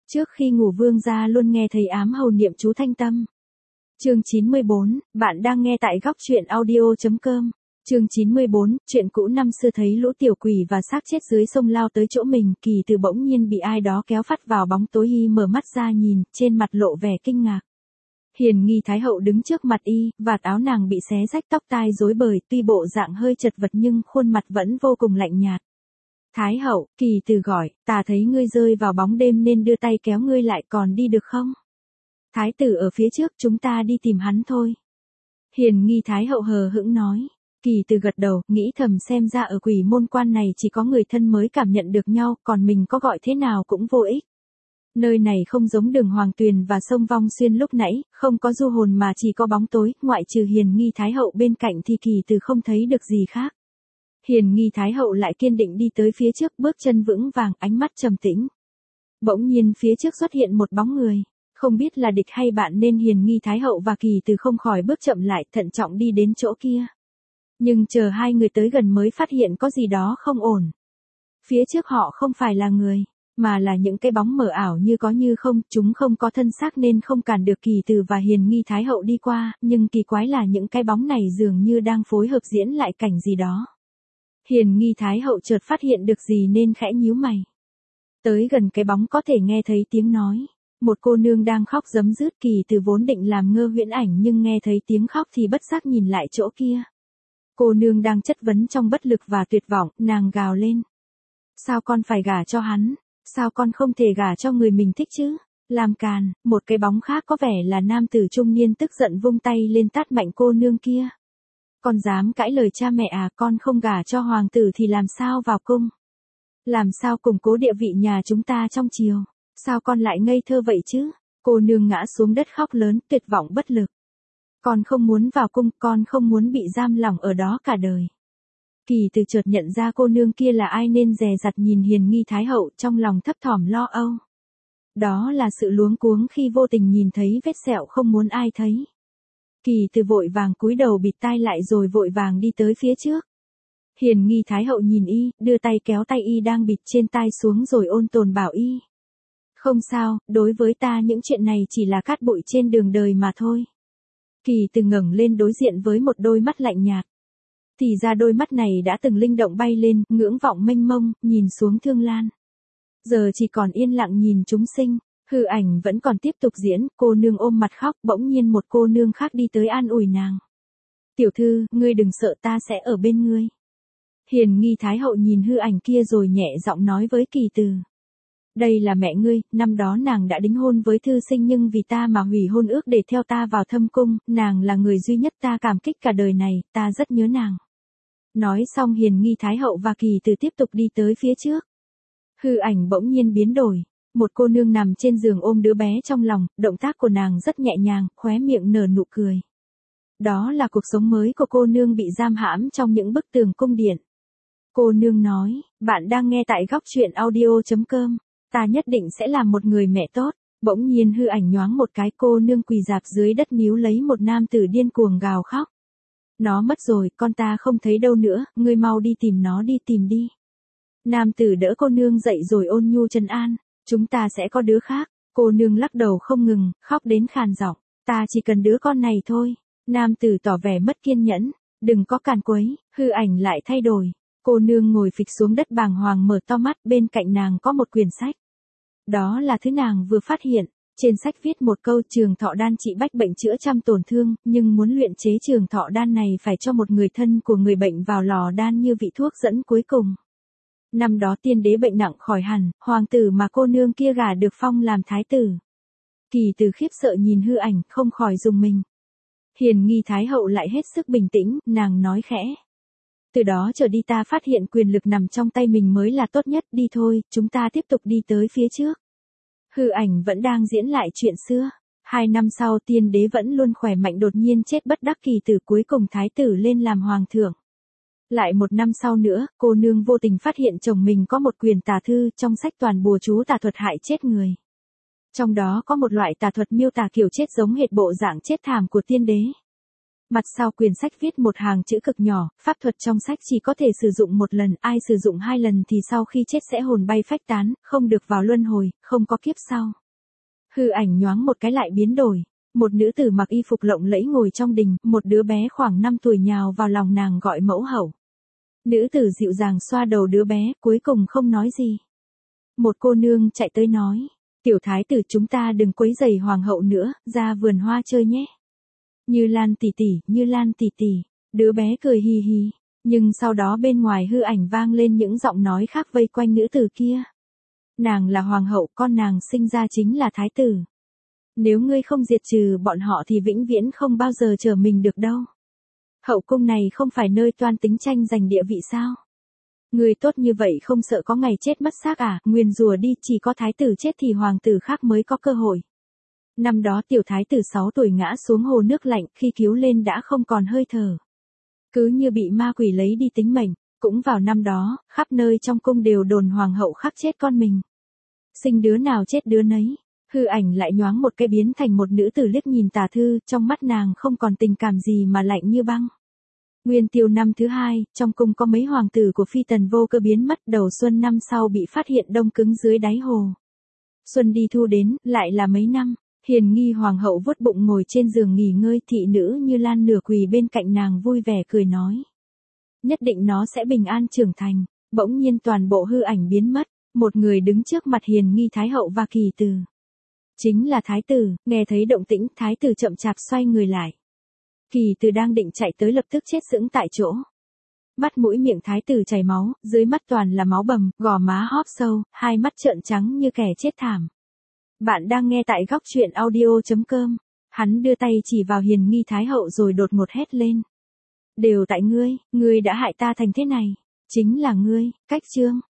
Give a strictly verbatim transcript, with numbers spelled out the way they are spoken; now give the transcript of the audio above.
Trước khi ngủ vương gia luôn nghe thấy ám hầu niệm chú thanh tâm. Chương chín mươi bốn, bạn đang nghe tại góc truyện audio.com. Chương chín mươi bốn, chuyện cũ năm xưa thấy lũ tiểu quỷ và xác chết dưới sông lao tới chỗ mình, Kỳ Từ bỗng nhiên bị ai đó kéo phắt vào bóng tối, y mở mắt ra nhìn, trên mặt lộ vẻ kinh ngạc. Hiền Nghi Thái Hậu đứng trước mặt y, vạt áo nàng bị xé rách, tóc tai rối bời, tuy bộ dạng hơi chật vật nhưng khuôn mặt vẫn vô cùng lạnh nhạt. Thái Hậu, Kỳ Từ gọi, ta thấy ngươi rơi vào bóng đêm nên đưa tay kéo ngươi lại, còn đi được không? Thái tử ở phía trước, chúng ta đi tìm hắn thôi. Hiền Nghi Thái Hậu hờ hững nói. Kỳ Từ gật đầu, nghĩ thầm xem ra ở Quỷ Môn Quan này chỉ có người thân mới cảm nhận được nhau, còn mình có gọi thế nào cũng vô ích. Nơi này không giống đường Hoàng Tuyền và sông Vong Xuyên lúc nãy, không có du hồn mà chỉ có bóng tối, ngoại trừ Hiền Nghi Thái Hậu bên cạnh thì Kỳ Từ không thấy được gì khác. Hiền Nghi Thái Hậu lại kiên định đi tới phía trước, bước chân vững vàng, ánh mắt trầm tĩnh. Bỗng nhiên phía trước xuất hiện một bóng người, không biết là địch hay bạn nên Hiền Nghi Thái Hậu và Kỳ Từ không khỏi bước chậm lại, thận trọng đi đến chỗ kia. Nhưng chờ hai người tới gần mới phát hiện có gì đó không ổn. Phía trước họ không phải là người, mà là những cái bóng mờ ảo như có như không, chúng không có thân xác nên không cản được Kỳ Từ và Hiền Nghi Thái Hậu đi qua, nhưng kỳ quái là những cái bóng này dường như đang phối hợp diễn lại cảnh gì đó. Hiền Nghi Thái Hậu chợt phát hiện được gì nên khẽ nhíu mày. Tới gần cái bóng có thể nghe thấy tiếng nói. Một cô nương đang khóc rấm rứt, Kỳ Từ vốn định làm ngơ huyễn ảnh nhưng nghe thấy tiếng khóc thì bất giác nhìn lại chỗ kia. Cô nương đang chất vấn trong bất lực và tuyệt vọng, nàng gào lên. Sao con phải gả cho hắn? Sao con không thể gả cho người mình thích chứ? Làm càn, một cái bóng khác có vẻ là nam tử trung niên tức giận vung tay lên tát mạnh cô nương kia. Con dám cãi lời cha mẹ à, con không gả cho hoàng tử thì làm sao vào cung? Làm sao củng cố địa vị nhà chúng ta trong triều? Sao con lại ngây thơ vậy chứ? Cô nương ngã xuống đất khóc lớn, tuyệt vọng bất lực. Con không muốn vào cung, con không muốn bị giam lỏng ở đó cả đời. Kỳ Từ chợt nhận ra cô nương kia là ai nên dè dặt nhìn Hiền Nghi Thái Hậu, trong lòng thấp thỏm lo âu. Đó là sự luống cuống khi vô tình nhìn thấy vết sẹo không muốn ai thấy. Kỳ Từ vội vàng cúi đầu bịt tai lại rồi vội vàng đi tới phía trước. Hiền Nghi Thái Hậu nhìn y, đưa tay kéo tay y đang bịt trên tai xuống rồi ôn tồn bảo y. Không sao, đối với ta những chuyện này chỉ là cát bụi trên đường đời mà thôi. Kỳ Từ ngẩng lên đối diện với một đôi mắt lạnh nhạt. Thì ra đôi mắt này đã từng linh động bay lên, ngưỡng vọng mênh mông, nhìn xuống Thương Lan. Giờ chỉ còn yên lặng nhìn chúng sinh, hư ảnh vẫn còn tiếp tục diễn, cô nương ôm mặt khóc, bỗng nhiên một cô nương khác đi tới an ủi nàng. Tiểu thư, ngươi đừng sợ, ta sẽ ở bên ngươi. Hiền Nghi Thái Hậu nhìn hư ảnh kia rồi nhẹ giọng nói với Kỳ Từ. Đây là mẹ ngươi, năm đó nàng đã đính hôn với thư sinh nhưng vì ta mà hủy hôn ước để theo ta vào thâm cung, nàng là người duy nhất ta cảm kích cả đời này, ta rất nhớ nàng. Nói xong Hiền Nghi Thái Hậu và Kỳ Từ tiếp tục đi tới phía trước. Hư ảnh bỗng nhiên biến đổi, một cô nương nằm trên giường ôm đứa bé trong lòng, động tác của nàng rất nhẹ nhàng, khóe miệng nở nụ cười. Đó là cuộc sống mới của cô nương bị giam hãm trong những bức tường cung điện. Cô nương nói, bạn đang nghe tại góc truyện audio.com. Ta nhất định sẽ làm một người mẹ tốt. Bỗng nhiên hư ảnh nhoáng một cái, cô nương quỳ rạp dưới đất níu lấy một nam tử điên cuồng gào khóc. Nó mất rồi, con ta không thấy đâu nữa, ngươi mau đi tìm nó đi, tìm đi. Nam tử đỡ cô nương dậy rồi ôn nhu trấn an, chúng ta sẽ có đứa khác. Cô nương lắc đầu không ngừng, khóc đến khàn giọng, ta chỉ cần đứa con này thôi. Nam tử tỏ vẻ mất kiên nhẫn, đừng có càn quấy, hư ảnh lại thay đổi. Cô nương ngồi phịch xuống đất bàng hoàng mở to mắt, bên cạnh nàng có một quyển sách. Đó là thứ nàng vừa phát hiện, trên sách viết một câu trường thọ đan trị bách bệnh chữa trăm tổn thương, nhưng muốn luyện chế trường thọ đan này phải cho một người thân của người bệnh vào lò đan như vị thuốc dẫn cuối cùng. Năm đó tiên đế bệnh nặng khỏi hẳn, hoàng tử mà cô nương kia gả được phong làm thái tử. Kỳ Từ khiếp sợ nhìn hư ảnh, không khỏi rùng mình. Hiền Nghi Thái Hậu lại hết sức bình tĩnh, nàng nói khẽ. Từ đó trở đi ta phát hiện quyền lực nằm trong tay mình mới là tốt nhất, đi thôi, chúng ta tiếp tục đi tới phía trước. Hư ảnh vẫn đang diễn lại chuyện xưa. Hai năm sau tiên đế vẫn luôn khỏe mạnh đột nhiên chết bất đắc kỳ, từ cuối cùng thái tử lên làm hoàng thượng. Lại một năm sau nữa, cô nương vô tình phát hiện chồng mình có một quyền tà thư, trong sách toàn bùa chú tà thuật hại chết người. Trong đó có một loại tà thuật miêu tả kiểu chết giống hệt bộ dạng chết thảm của tiên đế. Mặt sau quyển sách viết một hàng chữ cực nhỏ, pháp thuật trong sách chỉ có thể sử dụng một lần, ai sử dụng hai lần thì sau khi chết sẽ hồn bay phách tán, không được vào luân hồi, không có kiếp sau. Hư ảnh nhoáng một cái lại biến đổi. Một nữ tử mặc y phục lộng lẫy ngồi trong đình, một đứa bé khoảng năm tuổi nhào vào lòng nàng gọi mẫu hậu. Nữ tử dịu dàng xoa đầu đứa bé, cuối cùng không nói gì. Một cô nương chạy tới nói, tiểu thái tử chúng ta đừng quấy rầy hoàng hậu nữa, ra vườn hoa chơi nhé. Như Lan tỷ tỷ, Như Lan tỷ tỷ, đứa bé cười hì hì, nhưng sau đó bên ngoài hư ảnh vang lên những giọng nói khác vây quanh nữ tử kia. Nàng là hoàng hậu, con nàng sinh ra chính là thái tử. Nếu ngươi không diệt trừ bọn họ thì vĩnh viễn không bao giờ trở mình được đâu. Hậu cung này không phải nơi toan tính tranh giành địa vị sao? Ngươi tốt như vậy không sợ có ngày chết mất xác à, nguyền rủa đi, chỉ có thái tử chết thì hoàng tử khác mới có cơ hội. Năm đó tiểu thái tử sáu tuổi ngã xuống hồ nước lạnh, khi cứu lên đã không còn hơi thở. Cứ như bị ma quỷ lấy đi tính mệnh, cũng vào năm đó, khắp nơi trong cung đều đồn hoàng hậu khắc chết con mình. Sinh đứa nào chết đứa nấy. Hư ảnh lại nhoáng một cái biến thành một nữ tử liếc nhìn Tả Thư, trong mắt nàng không còn tình cảm gì mà lạnh như băng. Nguyên Tiêu năm thứ hai, trong cung có mấy hoàng tử của phi tần vô cơ biến mất, đầu xuân năm sau bị phát hiện đông cứng dưới đáy hồ. Xuân đi thu đến, lại là mấy năm, Hiền Nghi hoàng hậu vuốt bụng ngồi trên giường nghỉ ngơi, thị nữ Như Lan nửa quỳ bên cạnh nàng vui vẻ cười nói. Nhất định nó sẽ bình an trưởng thành, bỗng nhiên toàn bộ hư ảnh biến mất, một người đứng trước mặt Hiền Nghi Thái hậu và Kỳ Từ. Chính là thái tử, nghe thấy động tĩnh, thái tử chậm chạp xoay người lại. Kỳ Từ đang định chạy tới lập tức chết sững tại chỗ. Mắt mũi miệng thái tử chảy máu, dưới mắt toàn là máu bầm, gò má hóp sâu, hai mắt trợn trắng như kẻ chết thảm. Bạn đang nghe tại góc truyện audio chấm com. Hắn đưa tay chỉ vào Hiền Nghi Thái hậu rồi đột ngột hét lên. Đều tại ngươi, ngươi đã hại ta thành thế này. Chính là ngươi, Cách Trương.